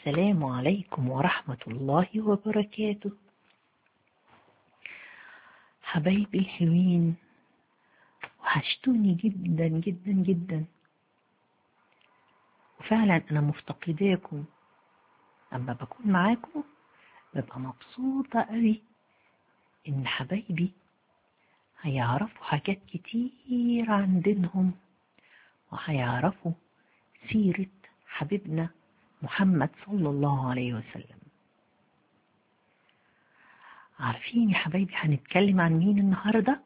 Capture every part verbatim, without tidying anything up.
السلام عليكم ورحمة الله وبركاته. حبايبي الحلوين، وحشتوني جدا جدا جدا، وفعلا أنا مفتقداكم. لما بكون معاكم ببقى مبسوطة قوي إن حبايبي هيعرفوا حاجات كتير عن دينهم، وهيعرفوا سيرة حبيبنا محمد صلى الله عليه وسلم. عارفين يا حبايبي هنتكلم عن مين النهاردة؟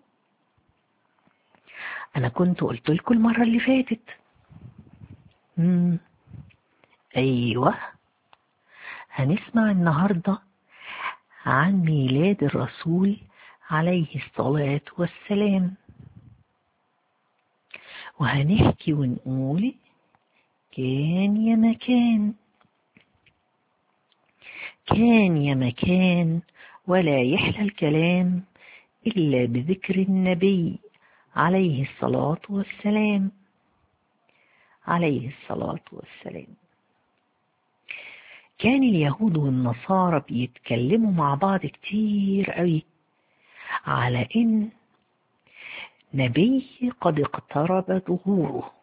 أنا كنت قلت لكم المرة اللي فاتت. مم. أيوة، هنسمع النهاردة عن ميلاد الرسول عليه الصلاة والسلام، وهنحكي ونقول كان يا مكان، كان يا مكان، ولا يحلى الكلام إلا بذكر النبي عليه الصلاة والسلام، عليه الصلاة والسلام. كان اليهود والنصارى بيتكلموا مع بعض كتير قوي على إن نبي قد اقترب ظهوره.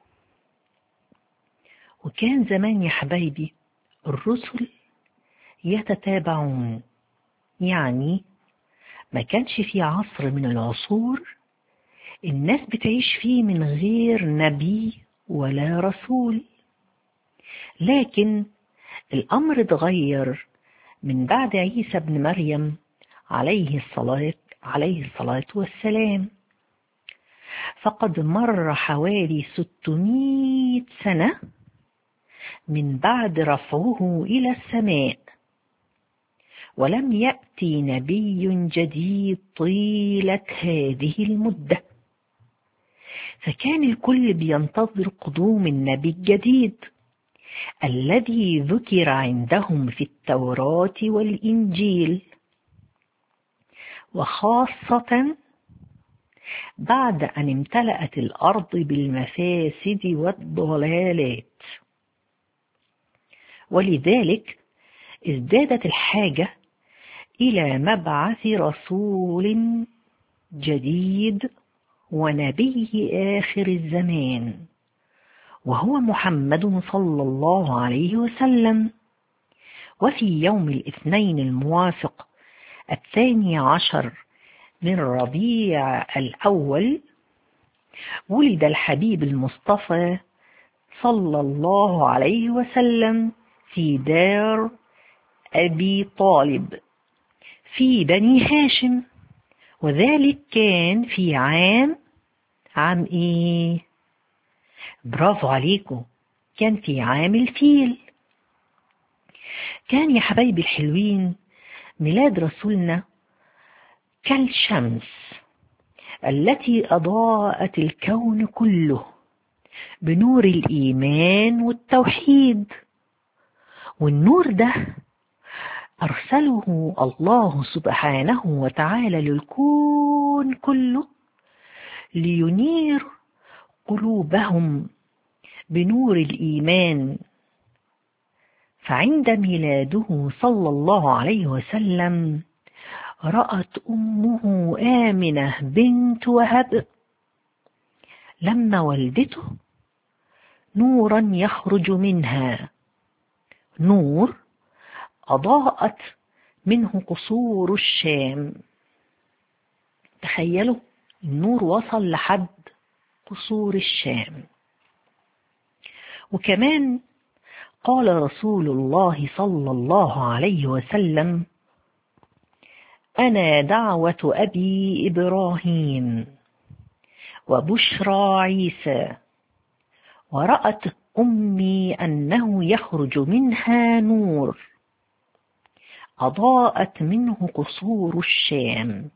وكان زمان يا حبايبي الرسل يتتابعون، يعني ما كانش في عصر من العصور الناس بتعيش فيه من غير نبي ولا رسول. لكن الأمر اتغير من بعد عيسى بن مريم عليه الصلاة عليه الصلاة والسلام، فقد مر حوالي ستمائة سنة من بعد رفعه إلى السماء، ولم يأتي نبي جديد طيلة هذه المدة. فكان الكل بينتظر قدوم النبي الجديد الذي ذكر عندهم في التوراة والإنجيل، وخاصة بعد أن امتلأت الأرض بالمفاسد والضلالات. ولذلك ازدادت الحاجة إلى مبعث رسول جديد ونبي آخر الزمان، وهو محمد صلى الله عليه وسلم. وفي يوم الاثنين الموافق الثاني عشر من ربيع الأول ولد الحبيب المصطفى صلى الله عليه وسلم في دار أبي طالب في بني هاشم، وذلك كان في عام عام ايه؟ برافو عليكم، كان في عام الفيل. كان يا حبايبي الحلوين ميلاد رسولنا كالشمس التي أضاءت الكون كله بنور الإيمان والتوحيد، والنور ده أرسله الله سبحانه وتعالى للكون كله لينير قلوبهم بنور الإيمان. فعند ميلاده صلى الله عليه وسلم رأت أمه آمنة بنت وهب لما ولدته نورا يخرج منها، نور أضاءت منه قصور الشام. تخيلوا النور وصل لحد قصور الشام. وكمان قال رسول الله صلى الله عليه وسلم: أنا دعوة أبي إبراهيم وبشرى عيسى، ورأت أمي أنه يخرج منها نور أضاءت منه قصور الشام.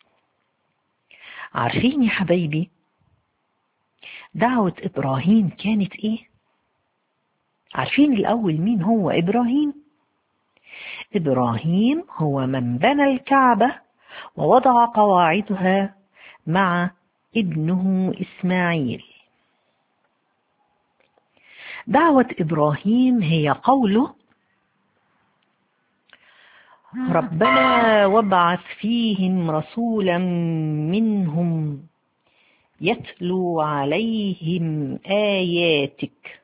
عارفين يا حبايبي دعوة إبراهيم كانت إيه؟ عارفين الأول مين هو إبراهيم؟ إبراهيم هو من بنى الكعبة ووضع قواعدها مع ابنه إسماعيل. دعوة إبراهيم هي قوله: ربنا وابعث فيهم رسولا منهم يتلو عليهم آياتك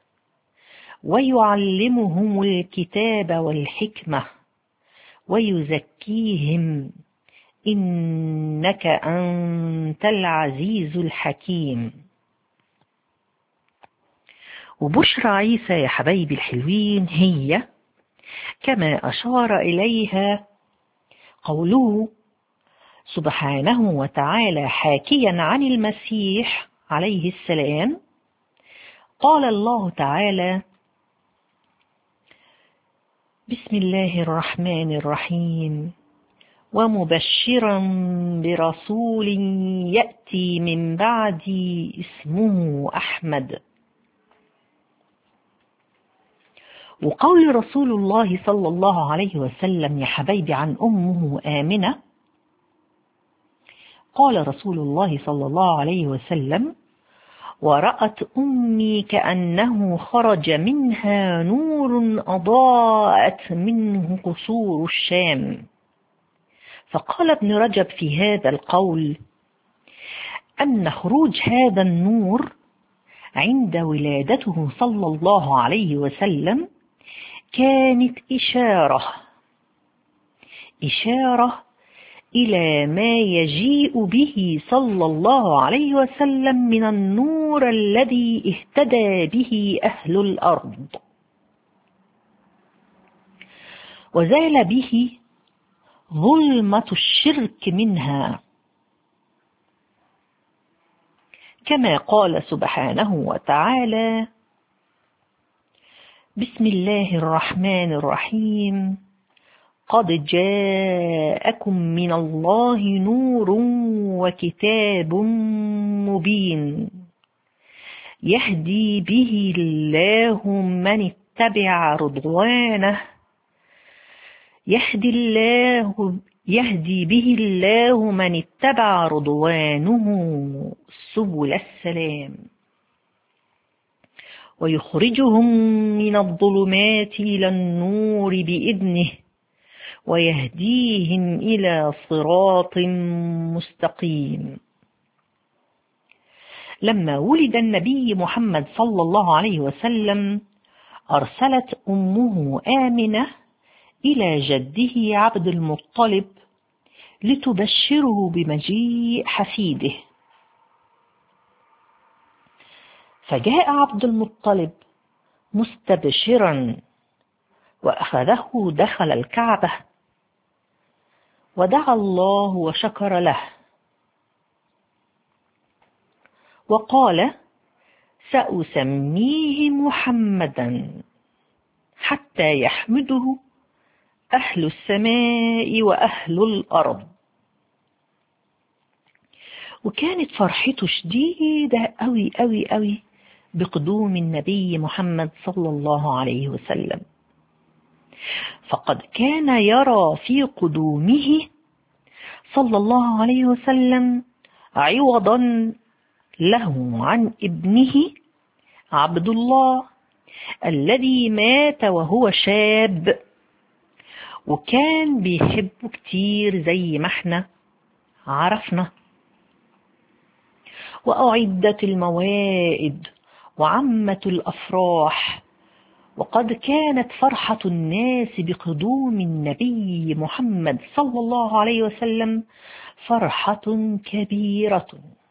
ويعلمهم الكتاب والحكمة ويزكيهم إنك أنت العزيز الحكيم. وبشرى عيسى يا حبايبي الحلوين هي كما أشار إليها قوله سبحانه وتعالى حاكيا عن المسيح عليه السلام. قال الله تعالى: بسم الله الرحمن الرحيم ومبشرا برسول يأتي من بعدي اسمه أحمد. وقول رسول الله صلى الله عليه وسلم يا حبايبي عن أمه آمنة، قال رسول الله صلى الله عليه وسلم: ورأت أمي كأنه خرج منها نور أضاءت منه قصور الشام. فقال ابن رجب في هذا القول أن خروج هذا النور عند ولادته صلى الله عليه وسلم كانت إشارة إشارة إلى ما يجيء به صلى الله عليه وسلم من النور الذي اهتدى به أهل الأرض، وزال به ظلمة الشرك منها، كما قال سبحانه وتعالى: بسم الله الرحمن الرحيم قد جاءكم من الله نور وكتاب مبين يهدي به الله من اتبع رضوانه يهدي الله يهدي به الله من اتبع رضوانه سبل السلام ويخرجهم من الظلمات إلى النور بإذنه ويهديهم إلى صراط مستقيم. لما ولد النبي محمد صلى الله عليه وسلم أرسلت أمه آمنة إلى جده عبد المطلب لتبشره بمجيء حفيده. فجاء عبد المطلب مستبشرا وأخذه دخل الكعبة ودعا الله وشكر له وقال: سأسميه محمدا حتى يحمده أهل السماء وأهل الأرض. وكانت فرحته شديدة أوي أوي أوي بقدوم النبي محمد صلى الله عليه وسلم، فقد كان يرى في قدومه صلى الله عليه وسلم عوضا له عن ابنه عبد الله الذي مات وهو شاب، وكان بيحبه كتير زي ما احنا عرفنا. وأعدت الموائد وعمت الأفراح، وقد كانت فرحة الناس بقدوم النبي محمد صلى الله عليه وسلم فرحة كبيرة،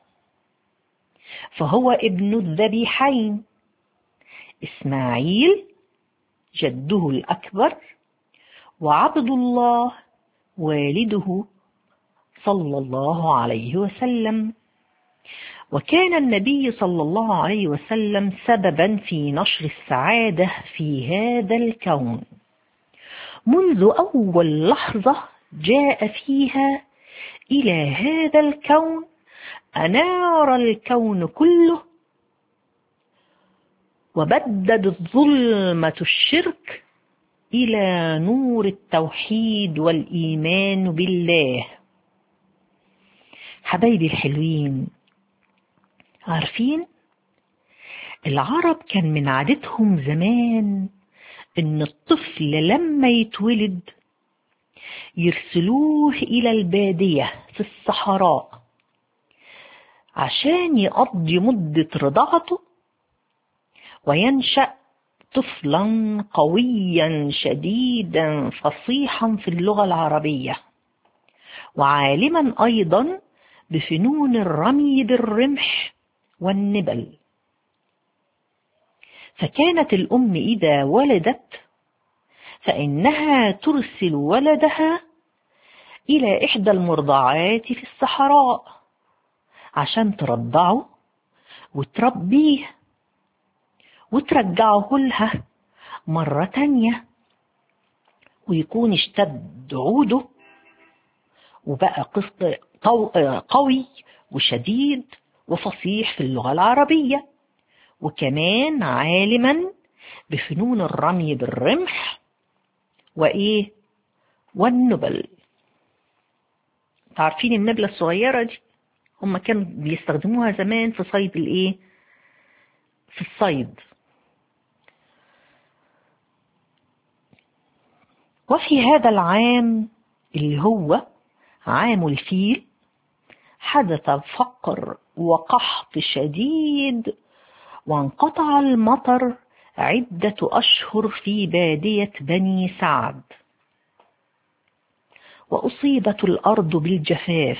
فهو ابن الذبيحين إسماعيل جده الأكبر وعبد الله والده صلى الله عليه وسلم. وكان النبي صلى الله عليه وسلم سببا في نشر السعادة في هذا الكون منذ أول لحظة جاء فيها إلى هذا الكون، أنار الكون كله وبدد ظلمة الشرك إلى نور التوحيد والإيمان بالله. حبايبي الحلوين، عارفين العرب كان من عادتهم زمان إن الطفل لما يتولد يرسلوه إلى البادية في الصحراء عشان يقضي مدة رضاعته وينشأ طفلا قويا شديدا فصيحا في اللغة العربية، وعالما أيضا بفنون الرمي بالرمح والنبل. فكانت الأم إذا ولدت فإنها ترسل ولدها إلى إحدى المرضعات في الصحراء عشان ترضعه وتربيه وترجعه لها مرة تانية، ويكون اشتد عوده وبقى قوي وشديد وفصيح في اللغة العربية، وكمان عالما بفنون الرمي بالرمح وإيه والنبل. تعرفين النبلة الصغيرة دي هم كانوا بيستخدموها زمان في صيد الإيه في الصيد. وفي هذا العام اللي هو عام الفيل حدث فقر وقحط شديد، وانقطع المطر عدة أشهر في بادية بني سعد، وأصيبت الأرض بالجفاف،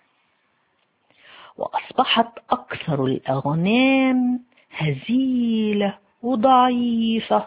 وأصبحت أكثر الأغنام هزيلة وضعيفة.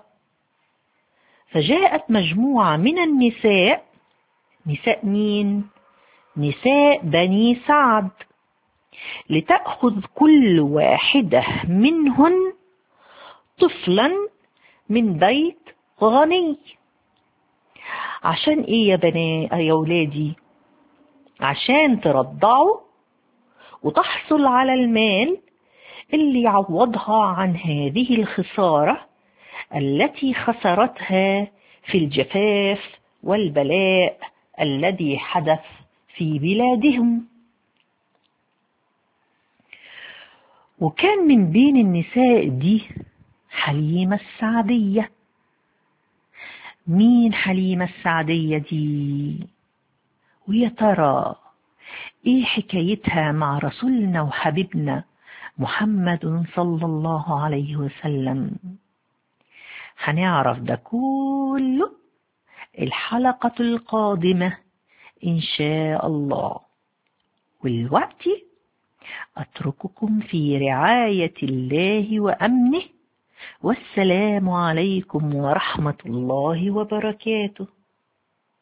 فجاءت مجموعة من النساء، نساء مين؟ نساء بني سعد، لتأخذ كل واحدة منهن طفلا من بيت غني. عشان ايه يا بنات يا ولادي؟ عشان ترضعوا وتحصل على المال اللي يعوضها عن هذه الخسارة التي خسرتها في الجفاف والبلاء الذي حدث في بلادهم. وكان من بين النساء دي حليمة السعدية. مين حليمة السعدية دي؟ ويا ترى ايه حكايتها مع رسولنا وحبيبنا محمد صلى الله عليه وسلم؟ هنعرف ده كله الحلقة القادمة إن شاء الله. والوقت أترككم في رعاية الله وأمنه، والسلام عليكم ورحمة الله وبركاته.